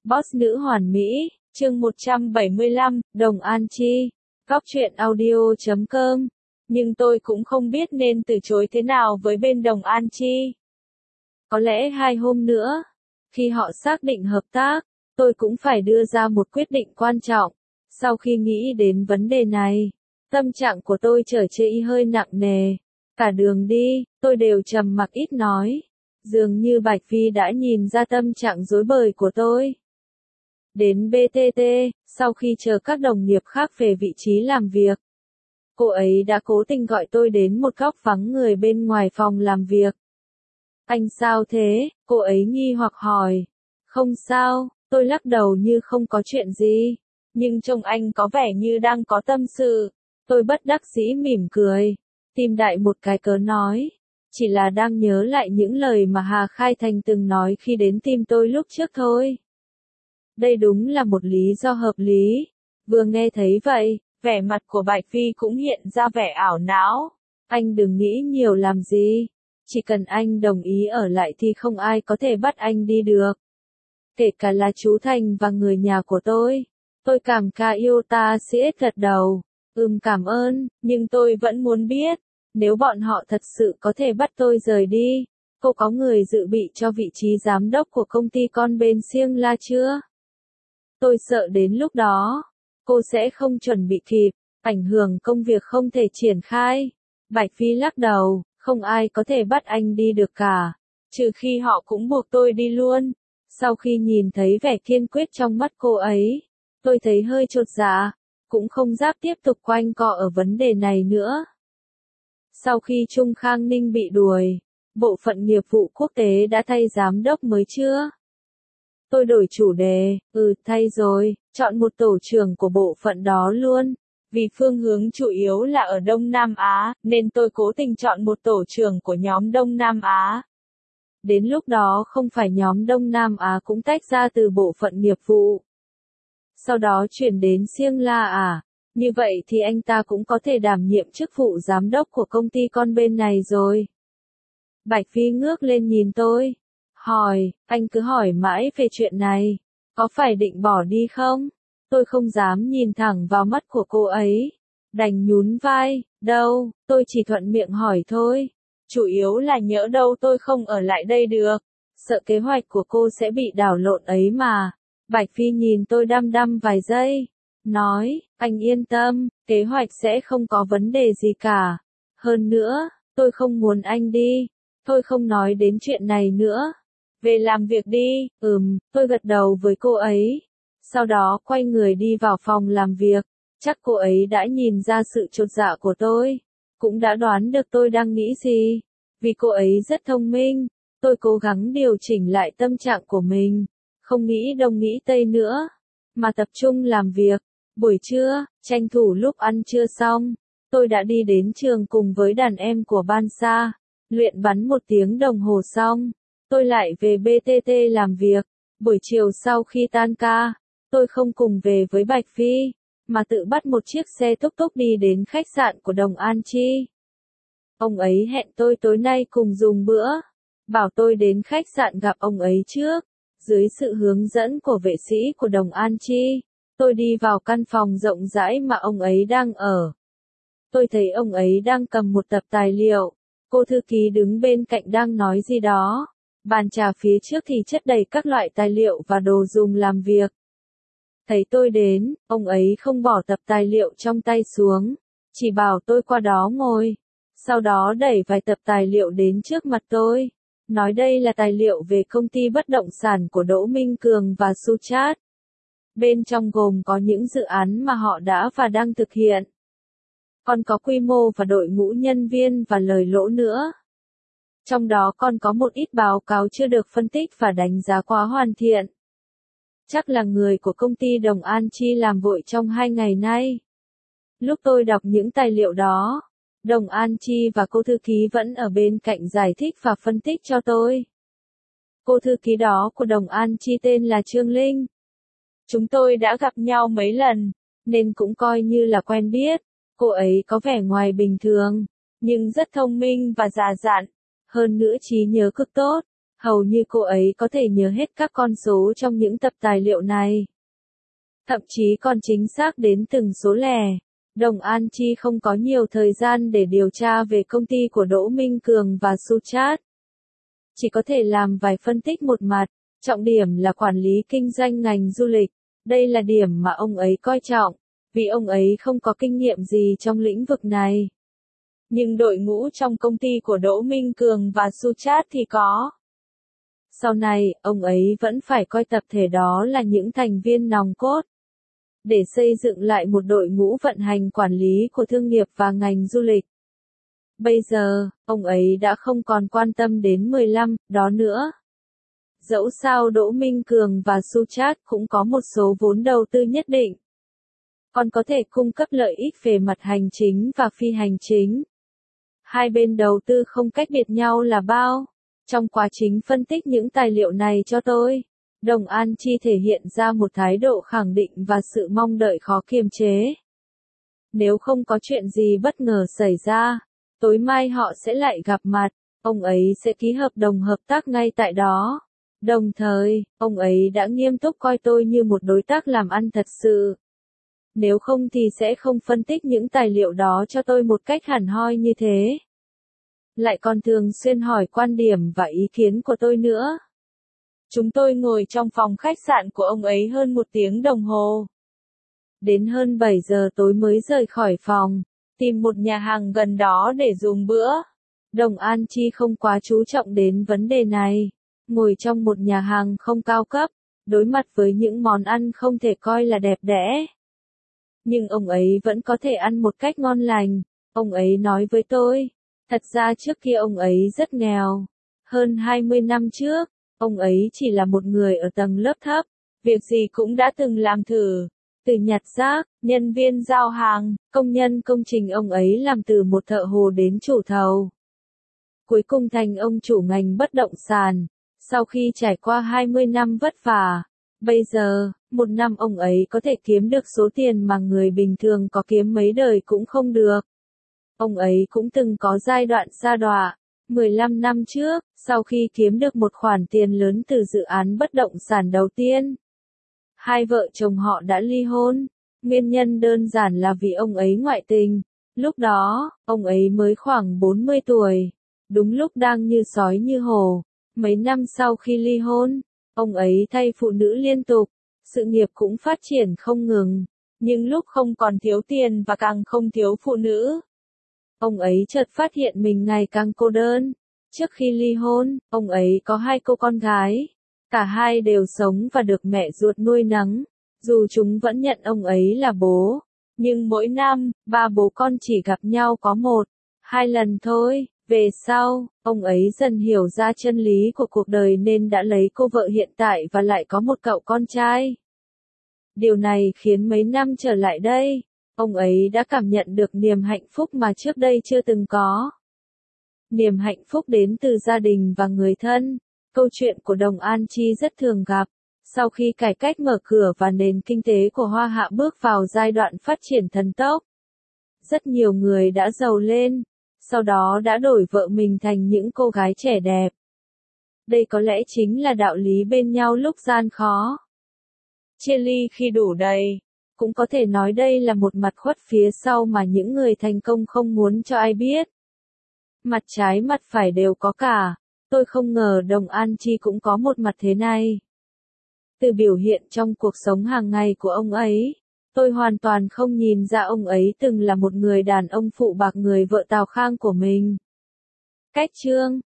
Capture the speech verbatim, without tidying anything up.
Boss nữ hoàn mỹ, chương một trăm bảy mươi lăm, Đồng An Chi, góc truyện audio chấm com. Nhưng tôi cũng không biết nên từ chối thế nào với bên Đồng An Chi. Có lẽ hai hôm nữa, khi họ xác định hợp tác, tôi cũng phải đưa ra một quyết định quan trọng. Sau khi nghĩ đến vấn đề này, tâm trạng của tôi trở trĩ hơi nặng nề. Cả đường đi, tôi đều trầm mặc ít nói. Dường như Bạch Phi đã nhìn ra tâm trạng rối bời của tôi. Đến bê tê tê, sau khi chờ các đồng nghiệp khác về vị trí làm việc, cô ấy đã cố tình gọi tôi đến một góc vắng người bên ngoài phòng làm việc. Anh sao thế? Cô ấy nghi hoặc hỏi. Không sao, tôi lắc đầu như không có chuyện gì. Nhưng trông anh có vẻ như đang có tâm sự. Tôi bất đắc dĩ mỉm cười. Tìm đại một cái cớ nói. Chỉ là đang nhớ lại những lời mà Hà Khai Thành từng nói khi đến tìm tôi lúc trước thôi. Đây đúng là một lý do hợp lý. Vừa nghe thấy vậy, vẻ mặt của Bạch Phi cũng hiện ra vẻ ảo não. Anh đừng nghĩ nhiều làm gì. Chỉ cần anh đồng ý ở lại thì không ai có thể bắt anh đi được. Kể cả là chú Thành và người nhà của tôi. Tôi cảm ca yêu ta sẽ gật đầu. Ừm cảm ơn, nhưng tôi vẫn muốn biết. Nếu bọn họ thật sự có thể bắt tôi rời đi, cô có người dự bị cho vị trí giám đốc của công ty con bên Siêng La chưa? Tôi sợ đến lúc đó, cô sẽ không chuẩn bị kịp, ảnh hưởng công việc không thể triển khai. Bạch Phi lắc đầu, không ai có thể bắt anh đi được cả, trừ khi họ cũng buộc tôi đi luôn. Sau khi nhìn thấy vẻ kiên quyết trong mắt cô ấy, tôi thấy hơi chột dạ, cũng không dám tiếp tục quanh co ở vấn đề này nữa. Sau khi Trung Khang Ninh bị đuổi, bộ phận nghiệp vụ quốc tế đã thay giám đốc mới chưa? Tôi đổi chủ đề, ừ thay rồi, chọn một tổ trưởng của bộ phận đó luôn. Vì phương hướng chủ yếu là ở Đông Nam Á, nên tôi cố tình chọn một tổ trưởng của nhóm Đông Nam Á. Đến lúc đó không phải nhóm Đông Nam Á cũng tách ra từ bộ phận nghiệp vụ. Sau đó chuyển đến Siêng La à? Như vậy thì anh ta cũng có thể đảm nhiệm chức vụ giám đốc của công ty con bên này rồi. Bạch Phi ngước lên nhìn tôi. Hỏi, anh cứ hỏi mãi về chuyện này. Có phải định bỏ đi không? Tôi không dám nhìn thẳng vào mắt của cô ấy. Đành nhún vai, đâu, tôi chỉ thuận miệng hỏi thôi. Chủ yếu là nhỡ đâu tôi không ở lại đây được. Sợ kế hoạch của cô sẽ bị đảo lộn ấy mà. Bạch Phi nhìn tôi đăm đăm vài giây. Nói, anh yên tâm, kế hoạch sẽ không có vấn đề gì cả. Hơn nữa, tôi không muốn anh đi. Tôi không nói đến chuyện này nữa. Về làm việc đi, ừm, tôi gật đầu với cô ấy. Sau đó quay người đi vào phòng làm việc. Chắc cô ấy đã nhìn ra sự chột dạ của tôi. Cũng đã đoán được tôi đang nghĩ gì. Vì cô ấy rất thông minh. Tôi cố gắng điều chỉnh lại tâm trạng của mình. Không nghĩ đông nghĩ tây nữa. Mà tập trung làm việc. Buổi trưa, tranh thủ lúc ăn trưa xong. Tôi đã đi đến trường cùng với đàn em của Ban Sa. Luyện bắn một tiếng đồng hồ xong. Tôi lại về bê tê tê làm việc. Buổi chiều sau khi tan ca, tôi không cùng về với Bạch Phi, mà tự bắt một chiếc xe túc túc đi đến khách sạn của Đồng An Chi. Ông ấy hẹn tôi tối nay cùng dùng bữa, bảo tôi đến khách sạn gặp ông ấy trước. Dưới sự hướng dẫn của vệ sĩ của Đồng An Chi, tôi đi vào căn phòng rộng rãi mà ông ấy đang ở. Tôi thấy ông ấy đang cầm một tập tài liệu, cô thư ký đứng bên cạnh đang nói gì đó. Bàn trà phía trước thì chất đầy các loại tài liệu và đồ dùng làm việc. Thấy tôi đến, ông ấy không bỏ tập tài liệu trong tay xuống, chỉ bảo tôi qua đó ngồi. Sau đó đẩy vài tập tài liệu đến trước mặt tôi. Nói đây là tài liệu về công ty bất động sản của Đỗ Minh Cường và Suchat. Bên trong gồm có những dự án mà họ đã và đang thực hiện. Còn có quy mô và đội ngũ nhân viên và lời lỗ nữa. Trong đó còn có một ít báo cáo chưa được phân tích và đánh giá quá hoàn thiện. Chắc là người của công ty Đồng An Chi làm vội trong hai ngày nay. Lúc tôi đọc những tài liệu đó, Đồng An Chi và cô thư ký vẫn ở bên cạnh giải thích và phân tích cho tôi. Cô thư ký đó của Đồng An Chi tên là Trương Linh. Chúng tôi đã gặp nhau mấy lần, nên cũng coi như là quen biết. Cô ấy có vẻ ngoài bình thường, nhưng rất thông minh và già dặn. Hơn nữa trí nhớ cực tốt. Hầu như cô ấy có thể nhớ hết các con số trong những tập tài liệu này. Thậm chí còn chính xác đến từng số lẻ. Đồng An Chi không có nhiều thời gian để điều tra về công ty của Đỗ Minh Cường và Suchat. Chỉ có thể làm vài phân tích một mặt, trọng điểm là quản lý kinh doanh ngành du lịch. Đây là điểm mà ông ấy coi trọng, vì ông ấy không có kinh nghiệm gì trong lĩnh vực này. Nhưng đội ngũ trong công ty của Đỗ Minh Cường và Suchat thì có. Sau này, ông ấy vẫn phải coi tập thể đó là những thành viên nòng cốt, để xây dựng lại một đội ngũ vận hành quản lý của thương nghiệp và ngành du lịch. Bây giờ, ông ấy đã không còn quan tâm đến mười lăm đó nữa. Dẫu sao Đỗ Minh Cường và Suchat cũng có một số vốn đầu tư nhất định, còn có thể cung cấp lợi ích về mặt hành chính và phi hành chính. Hai bên đầu tư không cách biệt nhau là bao. Trong quá trình phân tích những tài liệu này cho tôi, Đồng An Chi thể hiện ra một thái độ khẳng định và sự mong đợi khó kiềm chế. Nếu không có chuyện gì bất ngờ xảy ra, tối mai họ sẽ lại gặp mặt, ông ấy sẽ ký hợp đồng hợp tác ngay tại đó. Đồng thời, ông ấy đã nghiêm túc coi tôi như một đối tác làm ăn thật sự. Nếu không thì sẽ không phân tích những tài liệu đó cho tôi một cách hẳn hoi như thế. Lại còn thường xuyên hỏi quan điểm và ý kiến của tôi nữa. Chúng tôi ngồi trong phòng khách sạn của ông ấy hơn một tiếng đồng hồ. Đến hơn bảy giờ tối mới rời khỏi phòng, tìm một nhà hàng gần đó để dùng bữa. Đồng An Chi không quá chú trọng đến vấn đề này. Ngồi trong một nhà hàng không cao cấp, đối mặt với những món ăn không thể coi là đẹp đẽ. Nhưng ông ấy vẫn có thể ăn một cách ngon lành. Ông ấy nói với tôi, thật ra trước kia ông ấy rất nghèo. Hơn hai mươi năm trước, ông ấy chỉ là một người ở tầng lớp thấp, việc gì cũng đã từng làm thử. Từ nhặt rác, nhân viên giao hàng, công nhân công trình, ông ấy làm từ một thợ hồ đến chủ thầu. Cuối cùng thành ông chủ ngành bất động sản. Sau khi trải qua hai mươi năm vất vả, bây giờ, một năm ông ấy có thể kiếm được số tiền mà người bình thường có kiếm mấy đời cũng không được. Ông ấy cũng từng có giai đoạn sa đọa. mười lăm năm trước, sau khi kiếm được một khoản tiền lớn từ dự án bất động sản đầu tiên, hai vợ chồng họ đã ly hôn. Nguyên nhân đơn giản là vì ông ấy ngoại tình. Lúc đó, ông ấy mới khoảng bốn mươi tuổi, đúng lúc đang như sói như hổ. Mấy năm sau khi ly hôn, ông ấy thay phụ nữ liên tục, sự nghiệp cũng phát triển không ngừng, nhưng lúc không còn thiếu tiền và càng không thiếu phụ nữ, ông ấy chợt phát hiện mình ngày càng cô đơn. Trước khi ly hôn, ông ấy có hai cô con gái, cả hai đều sống và được mẹ ruột nuôi nấng, dù chúng vẫn nhận ông ấy là bố, nhưng mỗi năm, ba bố con chỉ gặp nhau có một, hai lần thôi. Về sau, ông ấy dần hiểu ra chân lý của cuộc đời nên đã lấy cô vợ hiện tại và lại có một cậu con trai. Điều này khiến mấy năm trở lại đây, ông ấy đã cảm nhận được niềm hạnh phúc mà trước đây chưa từng có. Niềm hạnh phúc đến từ gia đình và người thân. Câu chuyện của Đồng An Chi rất thường gặp. Sau khi cải cách mở cửa và nền kinh tế của Hoa Hạ bước vào giai đoạn phát triển thần tốc, rất nhiều người đã giàu lên. Sau đó đã đổi vợ mình thành những cô gái trẻ đẹp. Đây có lẽ chính là đạo lý bên nhau lúc gian khó. Chia ly khi đủ đầy. Cũng có thể nói đây là một mặt khuất phía sau mà những người thành công không muốn cho ai biết. Mặt trái mặt phải đều có cả. Tôi không ngờ Đồng An Chi cũng có một mặt thế này. Từ biểu hiện trong cuộc sống hàng ngày của ông ấy, tôi hoàn toàn không nhìn ra ông ấy từng là một người đàn ông phụ bạc người vợ Tào Khang của mình. Cách chương